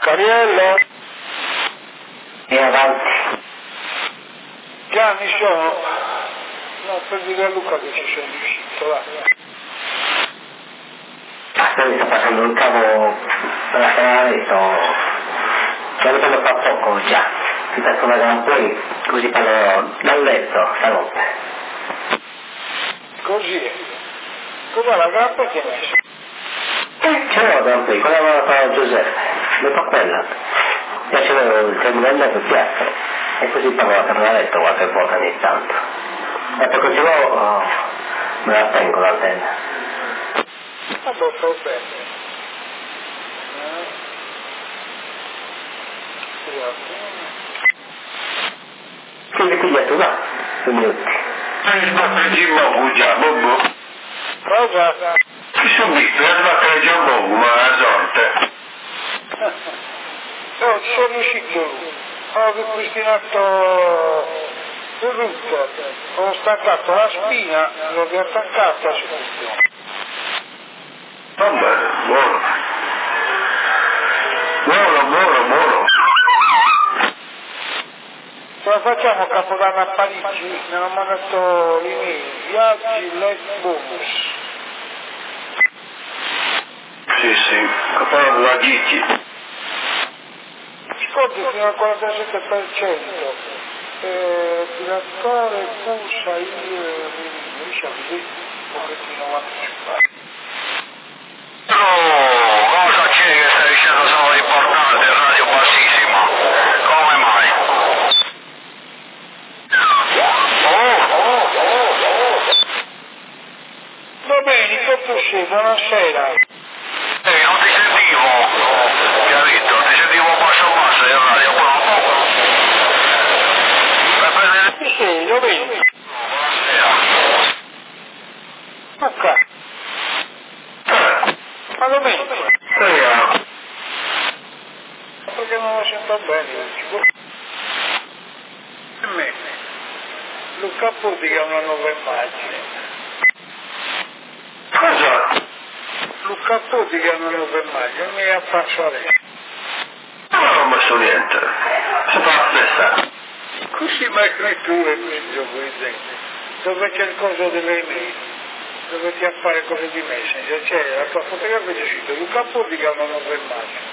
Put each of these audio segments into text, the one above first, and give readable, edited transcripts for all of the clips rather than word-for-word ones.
Cariello? E avanti. Gianni sono? No, per dire a Luca che ci sei riuscito, va. Mi sta passando un cavo dalla canale, sto arrivando fra poco già. Ti penso una gran poi, così parlo dal letto stanotte. Così è. Cos'è la grappa che hai messo? Ce l'ho da un po', quella aveva fatto Giuseppe, mi fa quella. Piacevo il terminale per piatto e così parlo per la letto qualche volta ogni tanto. E poi così me la tengo l'antenna. Vabbè, sto bene. Quindi pigliato là, 2 minuti. Cosa? Ci sono visto, è arrivato il giorno, ma la sorte. No, ci sono riuscito. Ho ripristinato il router. Ho staccato la spina, l'ho riattaccata su tutto. Va bene, buono. Buono. Ce la facciamo Capodanno a Parigi? Mi hanno mandato l'email, viaggi, let bonus. Sì, capo la Gigi. Sconti fino al 47%. Direttore, pulsa, diciamo così, un pochettino anticipato. Cosa c'è che stai dicendo solo importante, radio bassissimo? Come mai? Domenico, tu sei, buonasera. Non ti sentivo, capito? Ti sentivo basso in radio, Chi sei, Domenico? Ok. Ma Domenico? Perché non lo sento bene? A me. Luca Pudica ha una nuova immagine. Cosa? Luca Pudica ha una nuova immagine, mi è apparso adesso. Non ho messo niente. Si fa la stessa. Così mi hai scritto il gioco di gente, dove c'è il coso delle email, dove ti appare cose di Messenger, c'è la tua fotografia, c'è scritto Luca Pudica ha una nuova immagine.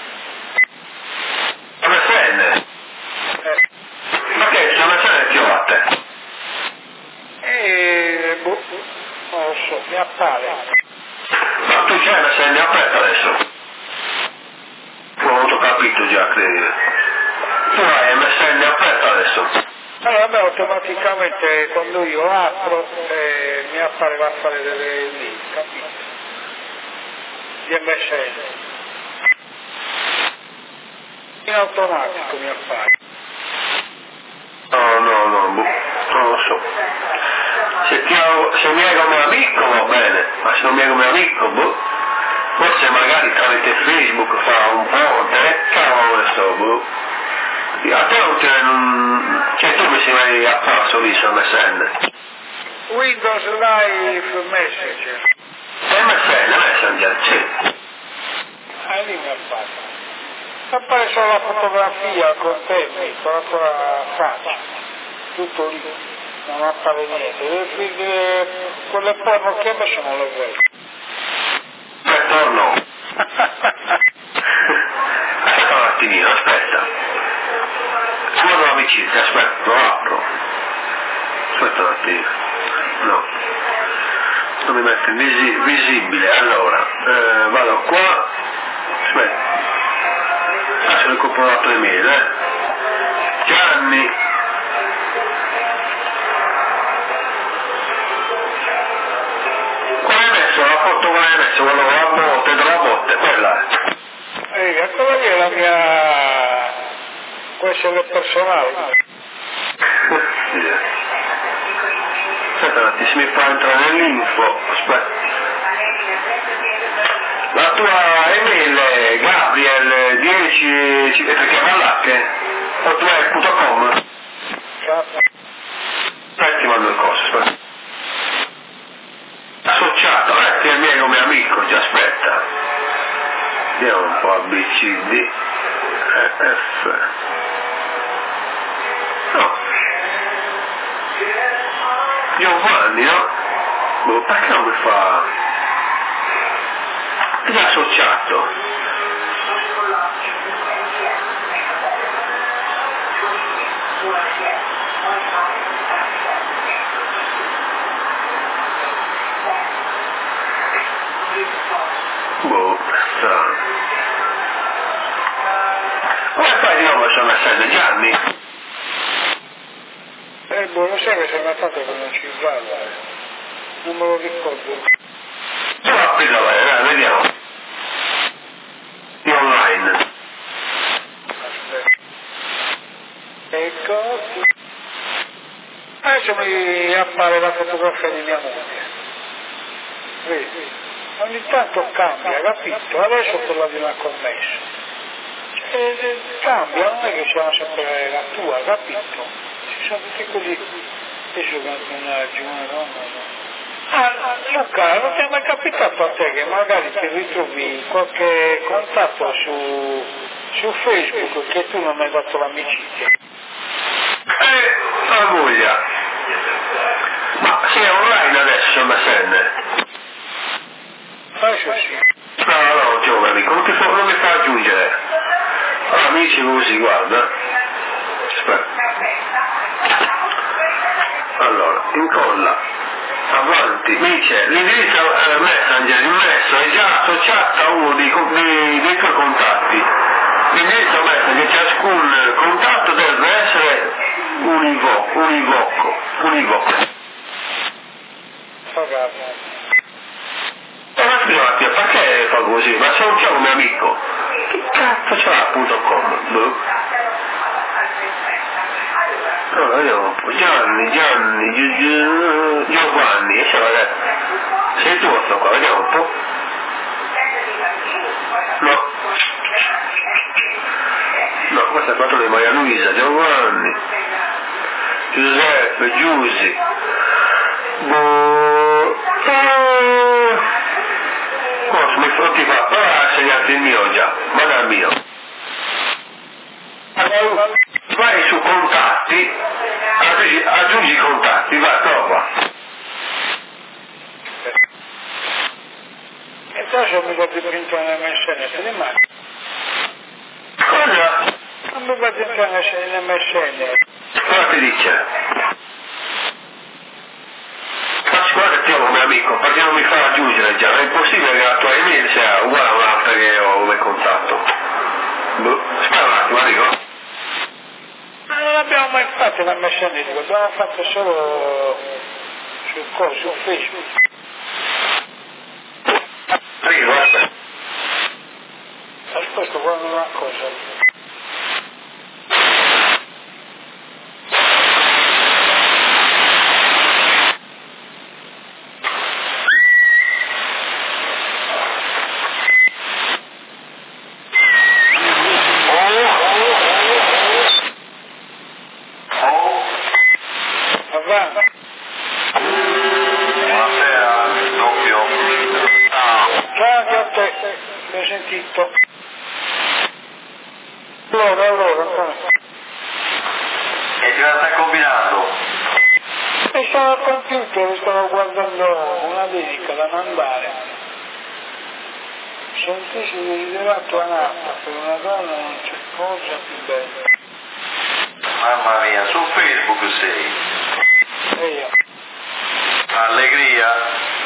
MSN? Ma che c'è MSN più a te? Non lo so, mi appare. Ma tu c'hai MSN aperto adesso? Non ho avuto capito già, credi. Tu hai MSN aperto adesso? Allora, vabbè, automaticamente quando io apro mi appare va a fare delle email, capito? Di MSN. In automatico mi appare. No, non lo so. Se mi è come amico va bene, ma se non mi è come amico, forse magari tramite Facebook fa un po', cavolo ne so, A te cioè tu mi sei mai apparso lì su MSN? Windows Live Messenger. Messenger, sì. Lì mi appare. Appare solo la fotografia con te, con la tua faccia. Tutto lì. Non appare niente. Quelle porno che ho messo non le vedo. No. Aspetta un attimino, aspetta. Sono amici, aspetta, lo apro. Aspetta un attimo. No. Non mi metto in visibile. Allora, vado qua. Aspetta. Adesso ho comprovato le mail, Gianni. Qual hai messo? La foto qual hai messo? Quello con la botte, della botte, quella. Quella lì è la mia... Questo è il personale. Aspetta un attimo, se mi fa entrare nell'info. Aspetta. La tua email è Gabriel10 perché Vallacche hotmail.com. Aspetta, mando il coso, aspetta. Associato, ti è mio come amico, ti aspetta. Vediamo un po' ABCD. F. No. Giovanni, no? Boh, perché non mi fa... È già associato. Boh, strano. Come fai di nuovo a messaggio, Gianni? Boh, lo sai che sei andato con un cinghiale, non me lo ricordo. Tu apri da dai, vediamo. Di online. Aspetta. Ecco. Adesso mi appare la fotografia di mia moglie. Vedi? Ogni tanto cambia, capito? Adesso quella di una commessa. Cambia, non è che siamo sempre la tua, capito? Ci sono tutti così. Adesso personaggi, una donna, no? Ah, Luca, non ti è mai capitato a te che magari ti ritrovi qualche contatto su Facebook che tu non hai dato l'amicizia? La moglie. Ma sei online adesso, MSN? Adesso sì. No, giovane amico, non mi fa aggiungere. Allora, amici così, guarda. Aspetta. Allora, incolla. Avanti, mi dice, l'indirizzo Messenger immesso è già associato a uno dei tuoi contatti. L'indirizzo Messenger, ciascun contatto deve essere univoco. Scusate, perché fa così? Ma se non c'è un mio amico, che cazzo c'ha.com? Boh. No, io, Giovanni, sei tu sto qua, vediamo un po'. No, questa è fatto di Maria Luisa, Giovanni, Giuseppe, Giusi. Cosa mi fa ti fa? Ah, segnate il mio già, ma dal mio. Vai su contatti, aggiungi i contatti, va, trova. E adesso mi guardi dentro nel MSN, te ne mangi? Cosa? Non mi guardi dentro nel MSN. Cosa ti dice? Guarda che ti ho come amico, perché non mi fa aggiungere già? È impossibile che la tua email sia uguale a un'altra che ho come contatto. Aspetta un attimo, arrivo. Non abbiamo mai fatto la MSN, l'abbiamo fatto solo su Facebook. Arrivo, aspetta. Aspetta, guarda una cosa. Allora. E che la stai combinando? E stavo al computer, stavo guardando una dedica da mandare. Sentirsi desiderato a Napoli per una donna non c'è cosa più bella. Mamma mia, su Facebook sei. E io. Allegria.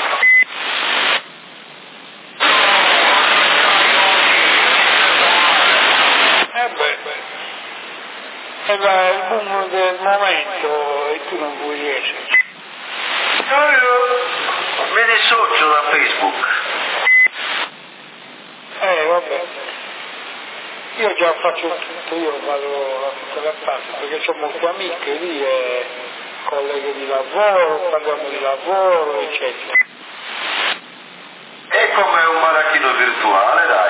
È il boom del momento e tu non vuoi esserci. Mi dissocio da Facebook. Vabbè. Io già faccio tutto, io vado a tutte le parti perché ho molte amiche lì e colleghe di lavoro, parliamo di lavoro, eccetera. È come un maracchino virtuale, dai.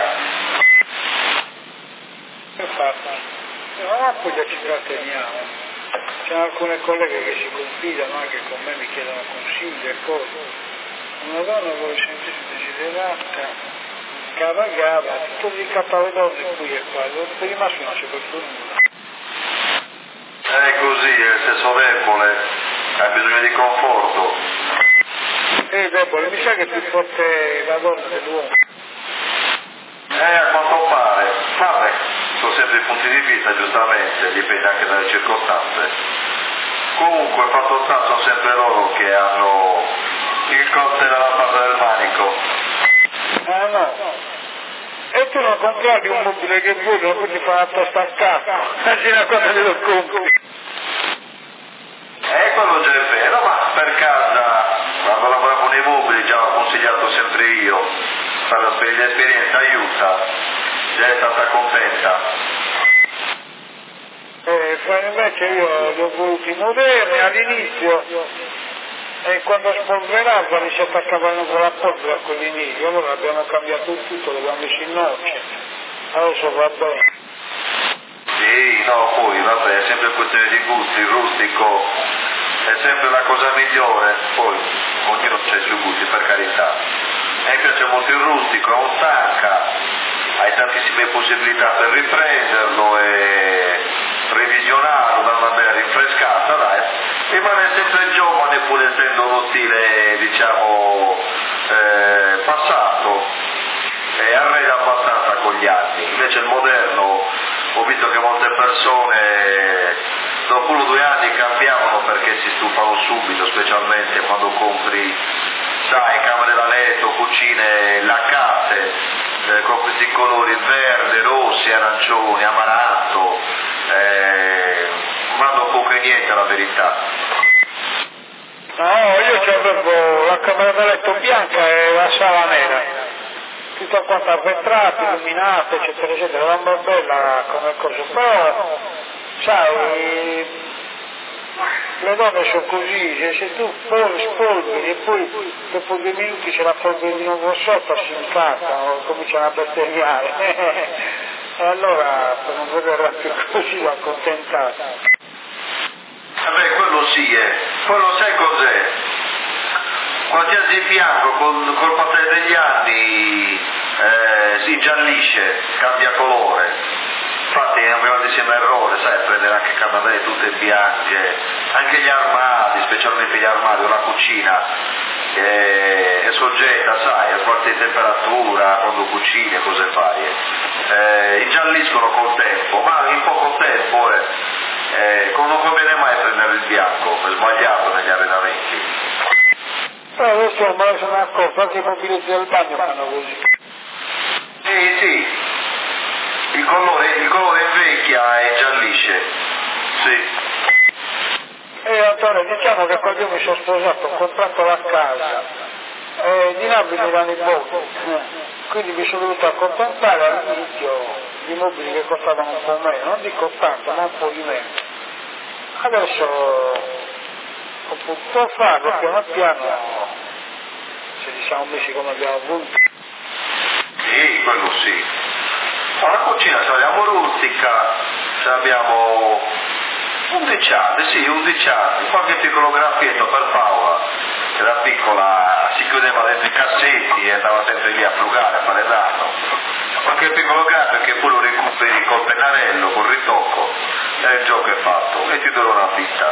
Infatti. Ma poi già ci tratteniamo. C'è alcune colleghe che si confidano anche con me, mi chiedono consigli e cose. Una donna vuole sentirsi desiderata caragava, tutto dedicato alle donne qui e qua, per i maschi non c'è questo nulla. È così, è il sesso debole, ha bisogno di conforto. È debole, mi sa che è più forte la donna dell'uomo. A quanto pare, vabbè, sono sempre i punti di vista, giustamente, dipende anche dalle circostanze. Comunque, fatto sta, sono sempre loro che hanno il conte dalla parte del manico. Ah no, e tu non compravi un mobile che vuoi, non puoi fare la tosta a casa, anzi una cosa che lo compri. Quello già è vero, ma per casa, quando lavoravo nei mobili, già ho consigliato sempre io, per l'esperienza aiuta, già è stata contenta. Invece io li ho voluti moderni all'inizio e quando spolverava li si attaccavano con la polvere a quelli neri, allora abbiamo cambiato tutto, l'abbiamo messo in noce, adesso va bene. Sì, no, poi vabbè, è sempre questione di gusti, il rustico è sempre la cosa migliore, poi ognuno c'è i suoi gusti, per carità. A me piace molto il rustico, non stanca, hai tantissime possibilità per riprenderlo e revisionarlo, dare una bella rinfrescata, dai. Rimane sempre giovane pur essendo uno stile, diciamo, passato e arreda abbastanza con gli anni. Invece il moderno, ho visto che molte persone dopo 1 o 2 anni cambiavano perché si stufano subito, specialmente quando compri, sai, camere da letto, cucine laccate, con questi colori verde, rossi, arancioni, amaranto, vanno poco e niente la verità. No, io avevo la camera da letto bianca e la sala nera, tutta quanta arretrata, illuminata, eccetera, eccetera, era una bella come cosa, però, sai, le donne sono così, se tu spolveri e poi dopo 2 minuti c'è la polvere di nuovo sotto, si incazzano, cominciano a bestemmiare, e allora per non vederla più così l'ho accontentata. Vabbè, quello sì, quello sai cos'è? Qualsiasi bianco col passare degli anni si ingiallisce, cambia colore. Infatti è un grandissimo errore, sai, prendere anche candele tutte bianche, anche gli armadi, specialmente gli armadi o la cucina è soggetta, sai, a forte temperatura quando cucini e cose varie. Ingialliscono col tempo, ma in poco tempo non conviene mai prendere il bianco, è sbagliato negli allenamenti. Però adesso me ne sono accorto, anche i mobiletti del bagno fanno così. Sì, il colore invecchia e ingiallisce, sì. Antonio, diciamo che quando io mi sono sposato ho comprato la casa, di Napoli mi danno i voti, quindi mi sono dovuto accontentare all'inizio di mobili che costavano un po' meno, non dico tanto, ma un po' di meno. Adesso ho potuto farlo piano piano, se ci siamo messi come abbiamo voluto. Sì, quello sì. La cucina se l'abbiamo rustica, se abbiamo 11 anni, qualche piccolo graffietto per Paola, che da piccola si chiudeva dentro i cassetti e andava sempre lì a frugare, a fare danno. Qualche piccolo graffio che poi lo recuperi col pennarello, col ritocco, e il gioco è fatto, e ti dura una vita.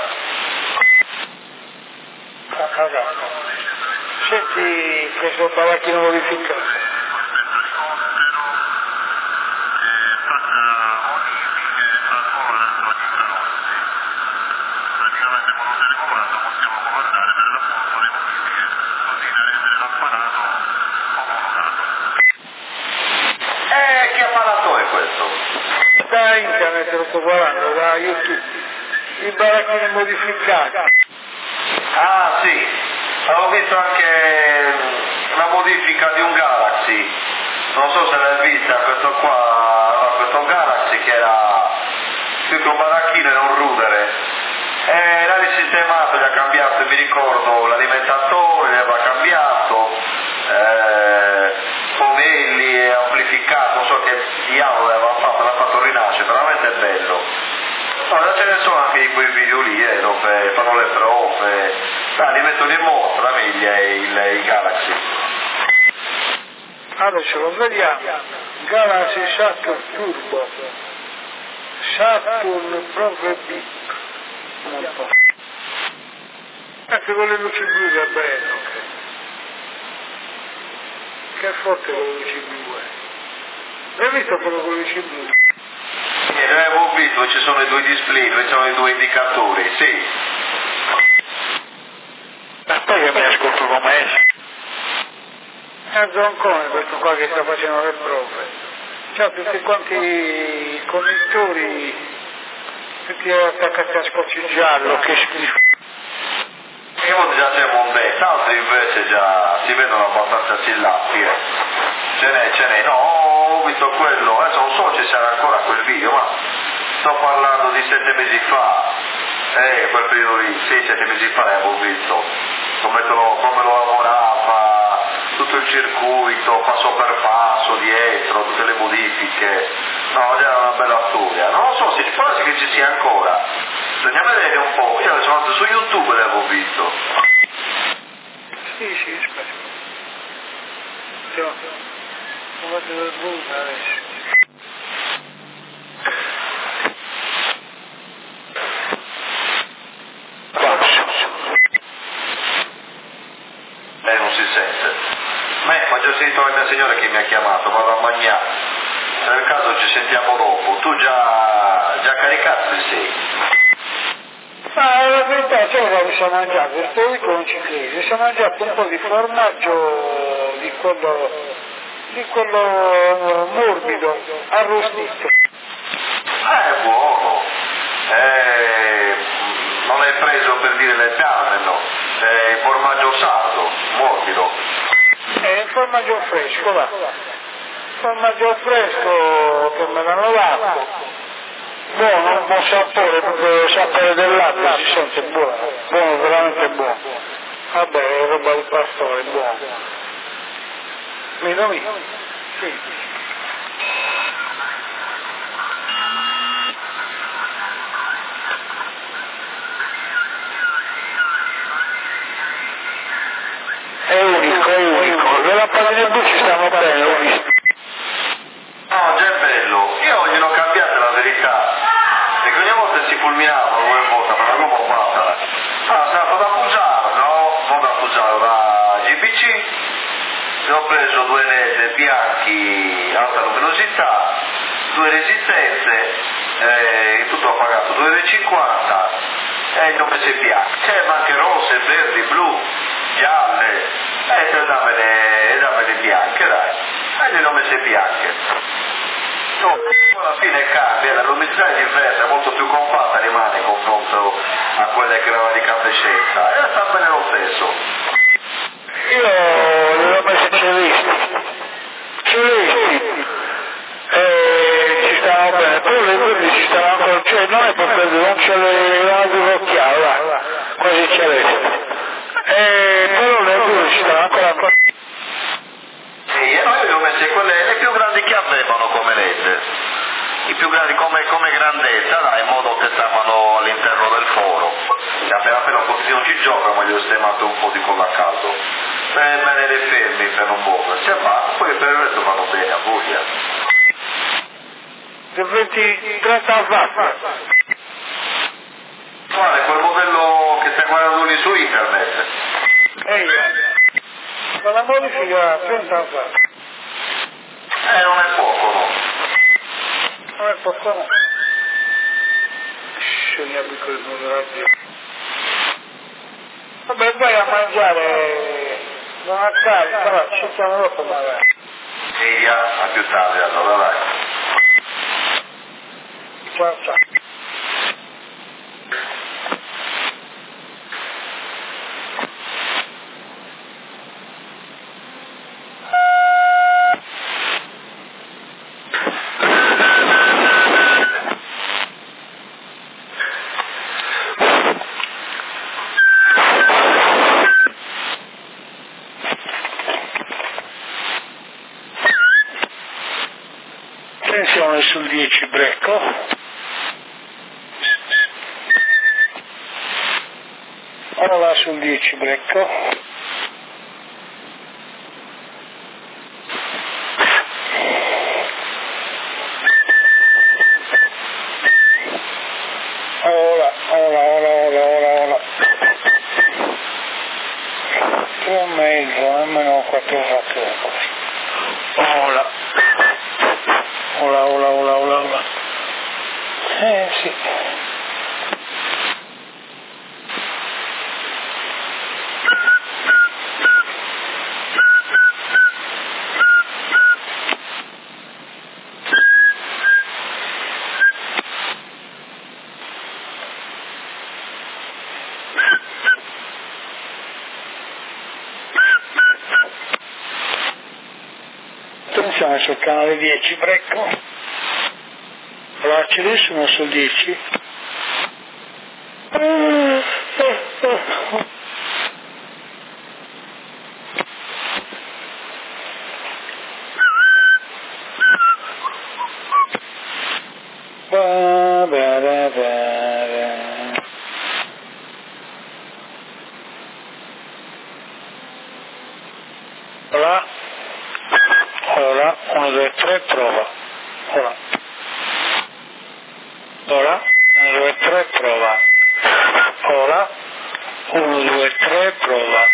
Senti, questo baracchino modificato. Da internet lo sto guardando, da YouTube, i baracchini modificati. Ah sì, avevo visto anche la modifica di un Galaxy, non so se l'hai vista, questo Galaxy che era più che un baracchino era un rudere, l'ha risistemato, gli ha cambiato, mi ricordo, l'alimentatore, gli aveva cambiato, pomelli e amplificato, non so che diavolo l'aveva fatto, l'ha fatto rinascere, veramente è bello. Allora ce ne sono anche di quei video lì, dove fanno le prove, li mettono in mostra, meglio il Galaxy. Adesso lo vediamo. Galaxy Saturn Turbo, Saturn Progress Deep, un po'. Anche con le luci blu che è bello, che è forte con le luci blu, L'hai visto quello con le luci blu? Noi abbiamo visto, ci sono i due display, dove ci sono i due indicatori, sì. Aspetta che mi ascolto com'è. È Zoncone questo qua che sta facendo le prove. C'ha tutti quanti i connettori, tutti attaccati a scotch giallo, che schifo. Io già c'è Mondetta, altri invece già si vedono abbastanza assillati, Ce n'è, no, ho visto quello, adesso non so se sarà ancora quel video, ma sto parlando di 7 mesi fa, quel periodo lì, sì, 7 mesi fa l'avevo visto, come lo lavorava, tutto il circuito, passo per passo, dietro, tutte le modifiche, no, era una bella storia, non lo so, può essere che ci sia ancora, andiamo a vedere un po', io sono andato su YouTube e l'avevo visto. Sì, aspetta. Ho fatto del buco adesso. Non si sente. Ma già sentito la mia signora che mi ha chiamato, vado a mangiare. Se nel caso ci sentiamo dopo. Tu già caricato sei? Ma la verità c'è che mi sono mangiato, questo dico non ci credi, mi sono mangiato un po' di formaggio di quello morbido, arrostito. È buono. Non hai preso per dire le piane, no? Il formaggio sardo, morbido. È il formaggio fresco, va. Formaggio fresco che me l'hanno dato. Buono, un buon sapore, proprio il sapore del latte si sente buono, veramente buono. Vabbè, è roba di pastore, buono. Meno mio? Sì. È unico, le lampadine blu ci stanno bene, ho visto. No, già è bello. Io gliel'ho cambiata la verità. Perché ogni volta si fulminavano quelle volte, ma la come fatta? Sono stato da Fusaro, no? Non da Fusaro, da GBC. Ho preso 2 LED bianchi, alta luminosità, 2 resistenze, in tutto ho pagato 2,50 € e 9 bianche, ma anche rosse, verdi, blu, gialle, dammele bianche, dai, e le ho messe bianche. No, alla fine cambia, la luminosità è diversa, è molto più compatta rimane in confronto a quelle che erano di incandescenza, e sta bene lo stesso. Io le ho messe celisti, ci stavano bene, poi le verdi ci stavano ancora, cioè non è proprio, non ce le avevo chiaro, va, quasi celeste, però le blu ci stavano ancora. Sì, e noi le ho messe quelle le più grandi che avevano come LED, i più grandi come grandezza, dai, in modo che stavano all'interno del foro, e appena un pochino ci gioca, ma gli ho sistemato un po' di colla a caldo, per rimanere fermi, per non muoversi, e basta, poi per il resto vanno bene a voglia. Del 30 watt. Guarda, quel modello che stai guardando lì su internet. Con la modifica 30 watt. Non è poco, no? Non è poco, no. Scegliamo quel modello. Vabbè, vai a mangiare, non a casa, però ci siamo dopo magari. Sì, a più tardi allora, dai. Ciao. Tensione sul 10 brecco. Ora va sul 10 brecco. ora. 3,5, nemmeno 4 fatto. Ora. Sì. Attenzione sul canale 10, Brecco. L'accido sono sul 10. Ora, 1, 2, 3, prova. Ora, 1, 2, 3, prova. Ora, 1, 2, 3, prova.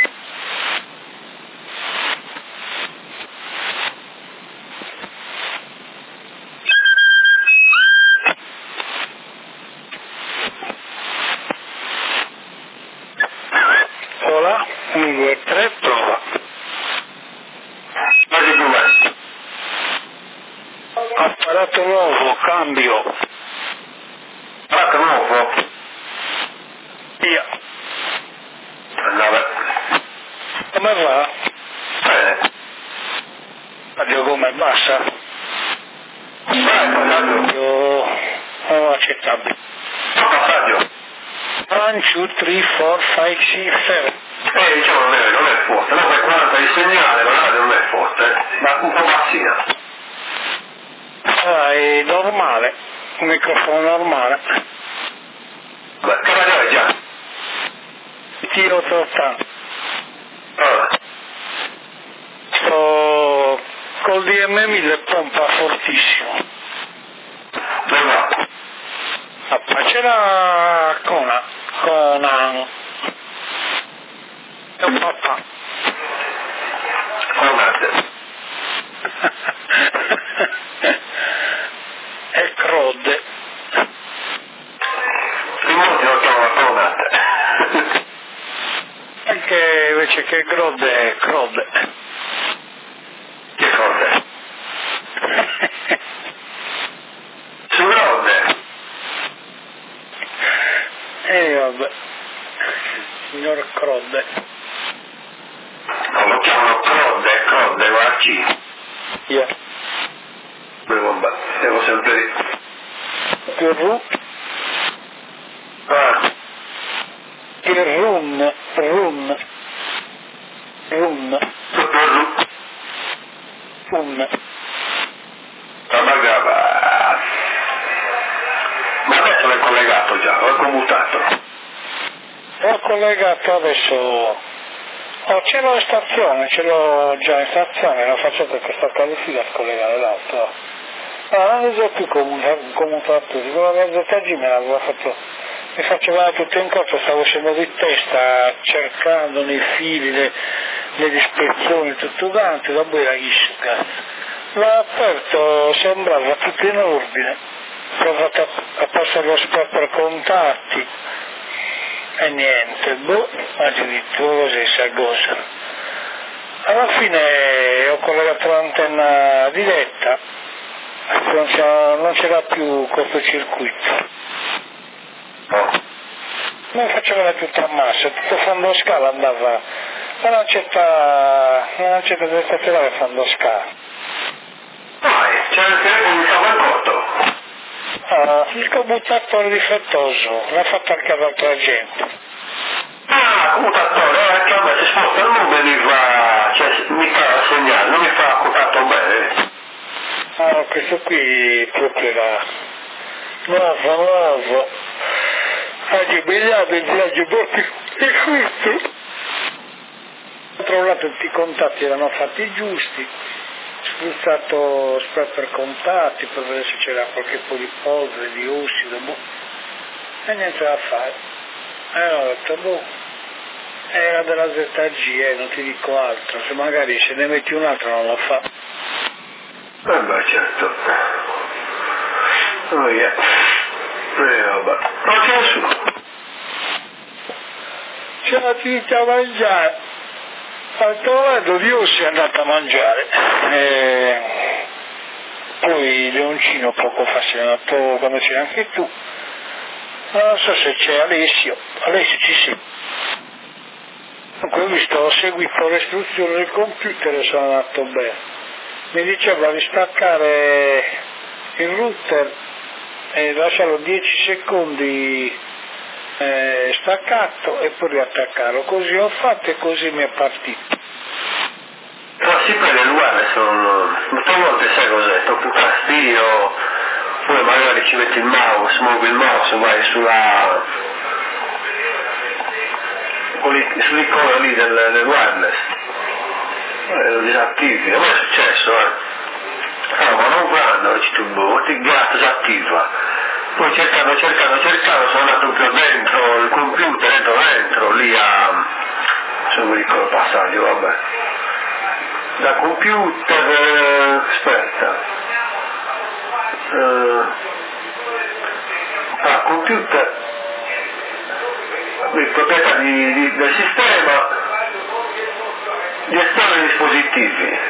Ora, 1, 2, 3, prova. Apparato nuovo, cambio. Apparato nuovo? Via. Andava. Come va? Bene. Radio come bassa? Radio. Oh, accettabile. Radio. 1, 2, 3, 4, 5, 6, 7. Diciamo non è forte, no, per 40 il segnale, la radio non è forte, ma un po' bassina. È normale, un microfono normale. Beh, che radio è già? Tiro 80. Ah. Sto col DM1000 pompa fortissimo. Dove va? Ma c'era Conan. È un papà. Conate. È Crode. Molti lo chiamano Conate. Anche invece che Crode è Crode. Che Crode? Su Crode. Vabbè. Signor Crode. Non lo chiamano Crode, va a C. Yeah. Devo sempre lì. Run. Ma adesso è collegato già, l'ho commutato. Ho collegato adesso. Ce l'ho in stazione, ce l'ho già in stazione, lo faccio perché sto qualificato a scollegare l'auto. Non uso più commutatori, con la ZG me l'aveva fatto, mi faceva tutto in corso, stavo scendendo di testa, cercando nei fili le dispezioni, tutto quanto, dopo era cazzo. L'ho aperto, sembrava tutto in ordine, ho provato a passare lo spot per contatti, e niente, addirittura così si cosa. Alla fine ho collegato l'antenna diretta, non c'era più cortocircuito. Non faceva più trammassa, tutto fondo scala andava, la lancetta del stazionale fondo scala. C'era il telefono che stava corto. Il commutatore difettoso, l'ha fatto anche ad altra gente. Commutatore, anche a me si sposta il nome mi fa segnale, non mi fa contatto bene. Questo qui proprio era nuovo. Oggi viaggio proprio e questo. Ho trovato tutti i contatti erano fatti giusti. Spruzzato spray per contatti per vedere se c'era qualche po' di polvere, di ossido. e niente da fare. E ho detto, boh, era della ZG, non ti dico altro, se magari se ne metti un altro non lo fa. Beh, certo. Oh yeah. Vabbè. Non c'è nessuno. C'è l'attività a mangiare. Al trovando Dio si è andato a mangiare. Poi Leoncino poco fa si è andato, quando c'è anche tu. Non so se c'è Alessio ci sei. Comunque ho visto, ho seguito le istruzioni del computer e sono andato bene. Mi diceva di staccare il router e lasciarlo 10 secondi staccato e poi riattaccarlo. Così ho fatto e così mi è partito. No, sì, per le wireless molte volte sai cos'è, tocca un tastino, poi magari ci metti il mouse, muovi il mouse, vai sull'icona lì del wireless, lo disattivi, a me è successo, ma non quando ti gas disattiva, poi cercando, sono andato più dentro il computer, dentro lì se non mi ricordo il passaggio, vabbè. Da computer, aspetta, computer, proprietà del sistema, gestione dei dispositivi.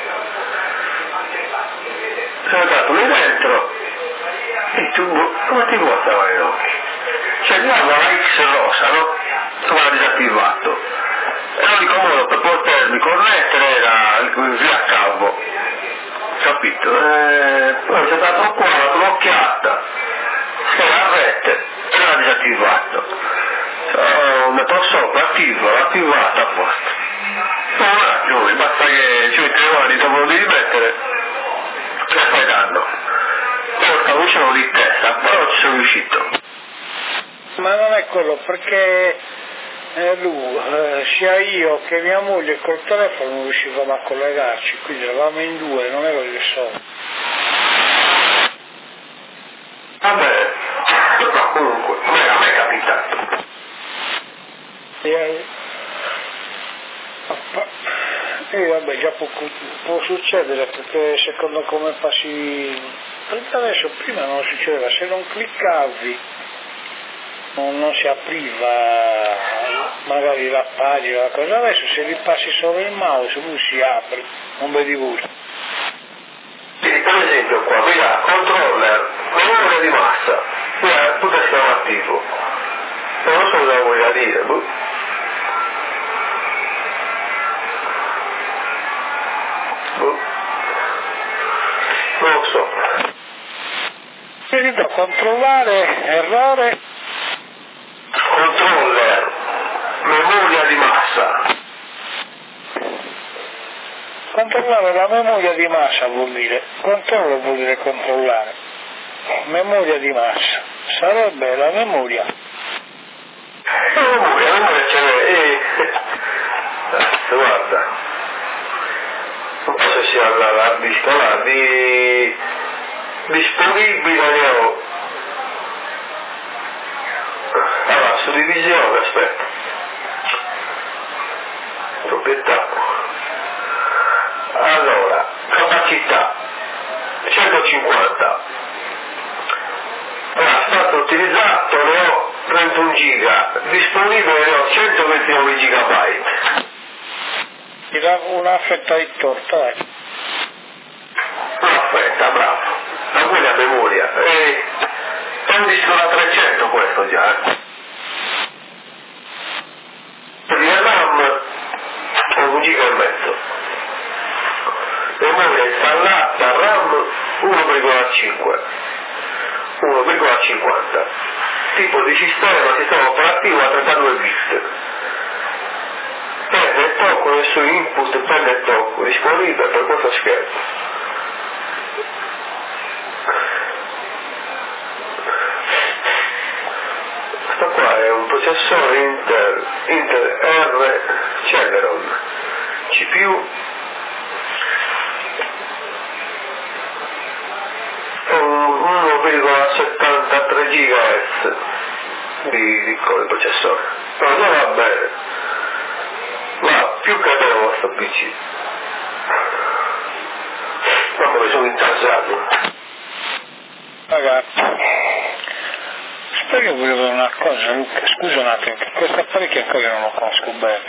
Sono andato lì dentro e tu, come ti guardava gli occhi? Cioè là la X rosa, no? Come l'ha disattivato. E l'unico modo per potermi connettere era via cavo, capito? Poi c'è dato qua, ho dato un'occhiata, c'era la rete e l'ha disattivato. Ho messo sopra, attivato a posto. Poi un attimo, basta che ci metti le mani dopo lo devi mettere e fai danno. Poi stavo uscendo di testa, però ci sono riuscito. Ma non è quello, perché sia io che mia moglie col telefono non riuscivamo a collegarci, quindi eravamo in due, non ero io solo. Vabbè, ma comunque, a me è capitato. E vabbè, già può succedere, perché secondo come passi, perché adesso prima non succedeva, se non cliccavi non si apriva magari la pagina, la cosa. Adesso se ripassi solo il mouse lui si apre, non vedi voi. Quindi per esempio qua, qui ha controller, memoria di massa, qui ha tutto il sistema attivo. Non so cosa voglia dire, non lo so. Quindi da controllare, errore. Controller, memoria di massa. Controllare la memoria di massa vuol dire, controllo vuol dire controllare. Memoria di massa, sarebbe la memoria. La memoria ce n'è, guarda, non so se sia la vista là, disponibile ne ho. Allora, suddivisione, aspetta. Proprietà. Allora, capacità 150. Allora, stato utilizzato ne ho 31 giga, disponibile ne ho 129 gigabyte. Ti dà una fetta di torta, Una fetta, bravo. La quella memoria. È un disco da 300 questo già. Di RAM 1 giga e mezzo. Memoria installata RAM 1,5. 1,50. Tipo di sistema operativo a 32 bit. Prende e tocco nel suo input, prende e tocco, disponibile per questo schermo. Questo qua è un processore Intel R Celeron, CPU 1,73 GHz, come processore. No, non va bene. Ma più che devo sto PC. Mamma mi sono incasato. Ragazzi, spero che volevo una cosa, Luca, scusa un attimo, che questo apparecchio ancora io non lo conosco bene.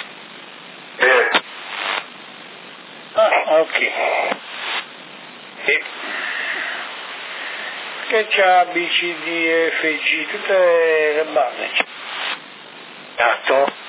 Ah, ok. Che c'ha B, C, D, F, G, tutte le bande. Gatto.